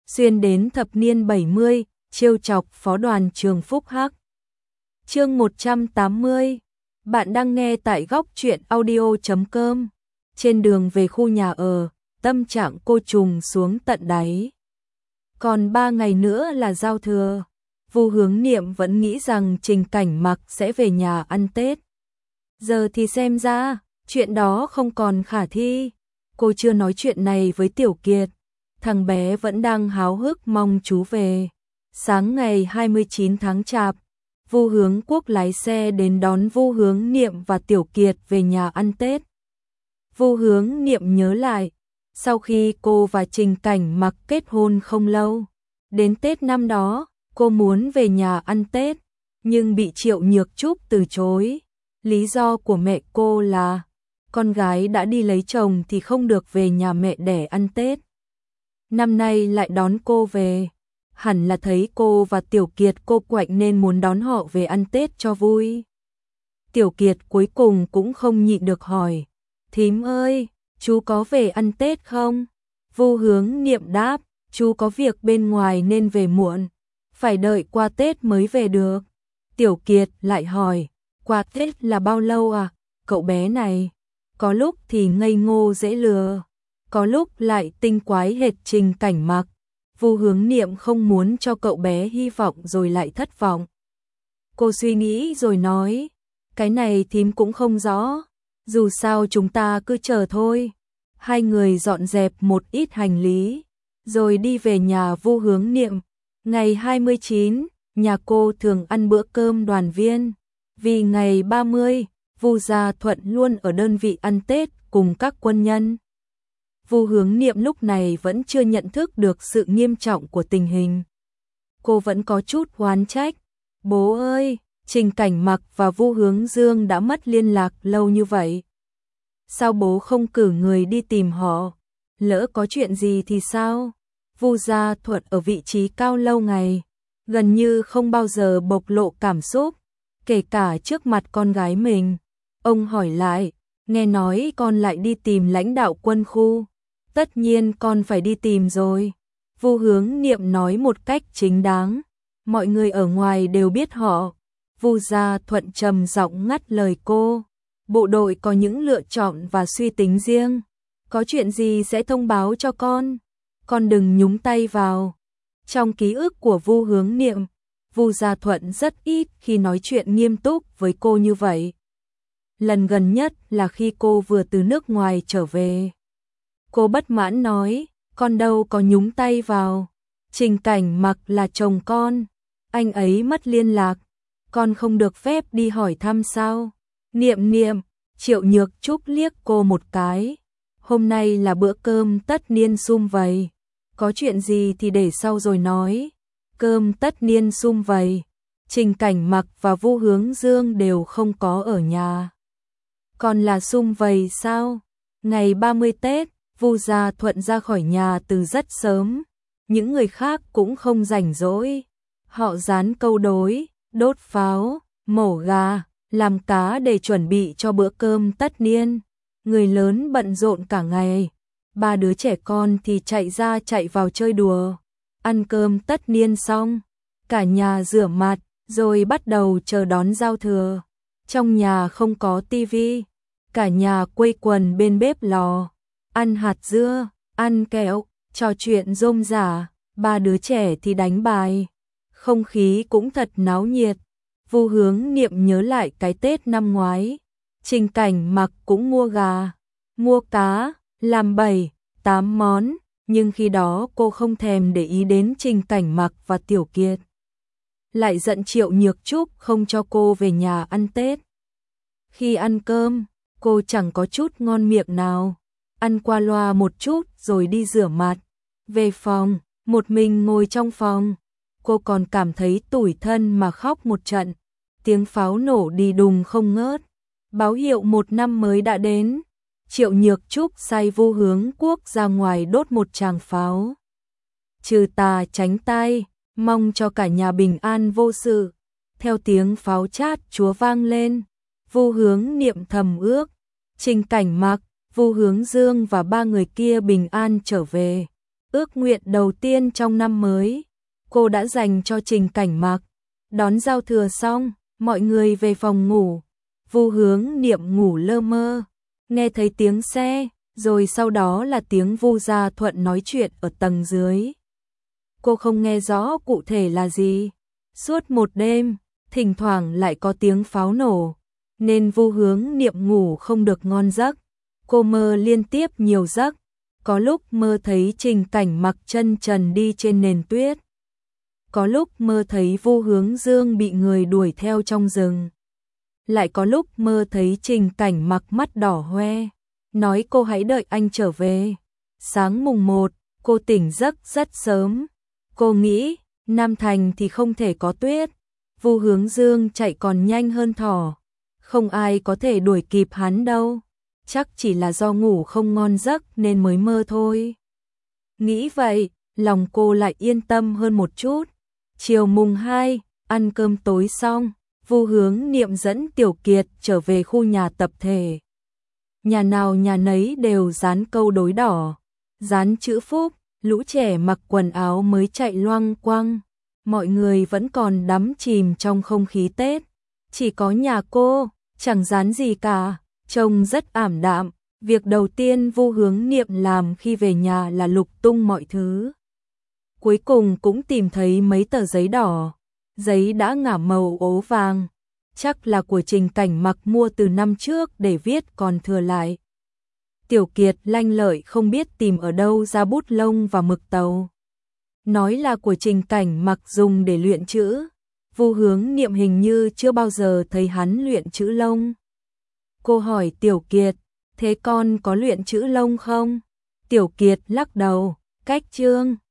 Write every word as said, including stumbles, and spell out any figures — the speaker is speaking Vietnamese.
xuyên đến thập niên bảy mươi, trêu chọc phó đoàn trường Phúc Hắc. Chương một trăm tám mươi. Bạn đang nghe tại góc truyện audio chấm com. Trên đường về khu nhà ở, tâm trạng cô trùng xuống tận đáy. Còn ba ngày nữa là giao thừa. Vu Hướng Niệm vẫn nghĩ rằng Trình Cảnh Mặc sẽ về nhà ăn Tết. Giờ thì xem ra, chuyện đó không còn khả thi. Cô chưa nói chuyện này với Tiểu Kiệt. Thằng bé vẫn đang háo hức mong chú về. Sáng ngày hai mươi chín tháng Chạp, Vu Hướng Quốc lái xe đến đón Vu Hướng Niệm và Tiểu Kiệt về nhà ăn Tết. Vu Hướng Niệm nhớ lại, sau khi cô và Trình Cảnh Mặc kết hôn không lâu, đến Tết năm đó, cô muốn về nhà ăn Tết, nhưng bị Triệu Nhược Trúc từ chối. Lý do của mẹ cô là, con gái đã đi lấy chồng thì không được về nhà mẹ đẻ ăn Tết. Năm nay lại đón cô về, hẳn là thấy cô và Tiểu Kiệt cô quạnh nên muốn đón họ về ăn Tết cho vui. Tiểu Kiệt cuối cùng cũng không nhịn được hỏi, thím ơi, chú có về ăn Tết không? Vu Hướng Niệm đáp, chú có việc bên ngoài nên về muộn, phải đợi qua Tết mới về được. Tiểu Kiệt lại hỏi, qua Tết là bao lâu à? Cậu bé này, có lúc thì ngây ngô dễ lừa, có lúc lại tinh quái hệt Trình Cảnh Mặc. Vu Hướng Niệm không muốn cho cậu bé hy vọng rồi lại thất vọng. Cô suy nghĩ rồi nói, cái này thím cũng không rõ, dù sao chúng ta cứ chờ thôi. Hai người dọn dẹp một ít hành lý, rồi đi về nhà Vu Hướng Niệm. Ngày hai mươi chín, nhà cô thường ăn bữa cơm đoàn viên, vì ngày ba mươi, Vu Gia Thuận luôn ở đơn vị ăn Tết cùng các quân nhân. Vu Hướng Niệm lúc này vẫn chưa nhận thức được sự nghiêm trọng của tình hình. Cô vẫn có chút oán trách. Bố ơi, Trình Cảnh Mặc và Vu Hướng Dương đã mất liên lạc lâu như vậy. Sao bố không cử người đi tìm họ? Lỡ có chuyện gì thì sao? Vu Gia Thuận ở vị trí cao lâu ngày, gần như không bao giờ bộc lộ cảm xúc, kể cả trước mặt con gái mình. Ông hỏi lại, nghe nói con lại đi tìm lãnh đạo quân khu. Tất nhiên con phải đi tìm rồi. Vu Hướng Niệm nói một cách chính đáng. Mọi người ở ngoài đều biết họ. Vu Gia Thuận trầm giọng ngắt lời cô. Bộ đội có những lựa chọn và suy tính riêng. Có chuyện gì sẽ thông báo cho con. Con đừng nhúng tay vào. Trong ký ức của Vu Hướng Niệm, Vu Gia Thuận rất ít khi nói chuyện nghiêm túc với cô như vậy. Lần gần nhất là khi cô vừa từ nước ngoài trở về. Cô bất mãn nói, con đâu có nhúng tay vào. Trình Cảnh Mặc là chồng con, anh ấy mất liên lạc, con không được phép đi hỏi thăm sao? Niệm Niệm, Triệu Nhược Trúc liếc cô một cái. Hôm nay là bữa cơm tất niên sum vầy, có chuyện gì thì để sau rồi nói. Cơm tất niên sum vầy, Trình Cảnh Mặc và Vu Hướng Dương đều không có ở nhà. Còn là sum vầy sao? Ngày ba mươi Tết, Vu Gia Thuận ra khỏi nhà từ rất sớm, những người khác cũng không rảnh rỗi. Họ dán câu đối, đốt pháo, mổ gà, làm cá để chuẩn bị cho bữa cơm tất niên. Người lớn bận rộn cả ngày, ba đứa trẻ con thì chạy ra chạy vào chơi đùa. Ăn cơm tất niên xong, cả nhà rửa mặt, rồi bắt đầu chờ đón giao thừa. Trong nhà không có tivi, cả nhà quây quần bên bếp lò. Ăn hạt dưa, ăn kẹo, trò chuyện rôm rả, ba đứa trẻ thì đánh bài. Không khí cũng thật náo nhiệt. Vu Hướng Niệm nhớ lại cái Tết năm ngoái. Trình Cảnh Mặc cũng mua gà, mua cá, làm bảy, tám món. Nhưng khi đó cô không thèm để ý đến Trình Cảnh Mặc và Tiểu Kiệt. Lại giận Triệu Nhược Trúc không cho cô về nhà ăn Tết. Khi ăn cơm, cô chẳng có chút ngon miệng nào. Ăn qua loa một chút rồi đi rửa mặt. Về phòng, một mình ngồi trong phòng. Cô còn cảm thấy tủi thân mà khóc một trận. Tiếng pháo nổ đi đùng không ngớt. Báo hiệu một năm mới đã đến. Triệu Nhược Trúc sai Vu Hướng Quốc ra ngoài đốt một tràng pháo. Trừ tà tránh tai, mong cho cả nhà bình an vô sự. Theo tiếng pháo chát chúa vang lên, Vu Hướng Niệm thầm ước, Trình Cảnh Mặc, Vu Hướng Dương và ba người kia bình an trở về. Ước nguyện đầu tiên trong năm mới, cô đã dành cho Trình Cảnh Mặc. Đón giao thừa xong, mọi người về phòng ngủ. Vu Hướng Niệm ngủ lơ mơ, nghe thấy tiếng xe, rồi sau đó là tiếng Vu Gia Thuận nói chuyện ở tầng dưới. Cô không nghe rõ cụ thể là gì. Suốt một đêm, thỉnh thoảng lại có tiếng pháo nổ, nên Vu Hướng Niệm ngủ không được ngon giấc. Cô mơ liên tiếp nhiều giấc, có lúc mơ thấy Trình Cảnh Mặc chân trần đi trên nền tuyết. Có lúc mơ thấy Vu Hướng Dương bị người đuổi theo trong rừng. Lại có lúc mơ thấy Trình Cảnh Mặc mắt đỏ hoe, nói cô hãy đợi anh trở về. Sáng mùng một, cô tỉnh giấc rất sớm. Cô nghĩ, Nam Thành thì không thể có tuyết. Vu Hướng Dương chạy còn nhanh hơn thỏ. Không ai có thể đuổi kịp hắn đâu. Chắc chỉ là do ngủ không ngon giấc nên mới mơ thôi. Nghĩ vậy, lòng cô lại yên tâm hơn một chút. Chiều mùng hai, ăn cơm tối xong, Vu Hướng Niệm dẫn Tiểu Kiệt trở về khu nhà tập thể. Nhà nào nhà nấy đều dán câu đối đỏ, dán chữ phúc, lũ trẻ mặc quần áo mới chạy loang quăng. Mọi người vẫn còn đắm chìm trong không khí Tết. Chỉ có nhà cô, chẳng dán gì cả, trông rất ảm đạm. Việc đầu tiên Vu Hướng Niệm làm khi về nhà là lục tung mọi thứ. Cuối cùng cũng tìm thấy mấy tờ giấy đỏ. Giấy đã ngả màu ố vàng. Chắc là của Trình Cảnh Mặc mua từ năm trước để viết còn thừa lại. Tiểu Kiệt lanh lợi không biết tìm ở đâu ra bút lông và mực tàu. Nói là của Trình Cảnh Mặc dùng để luyện chữ. Vu Hướng Niệm hình như chưa bao giờ thấy hắn luyện chữ lông. Cô hỏi Tiểu Kiệt, thế con có luyện chữ lông không? Tiểu Kiệt lắc đầu, cách chương.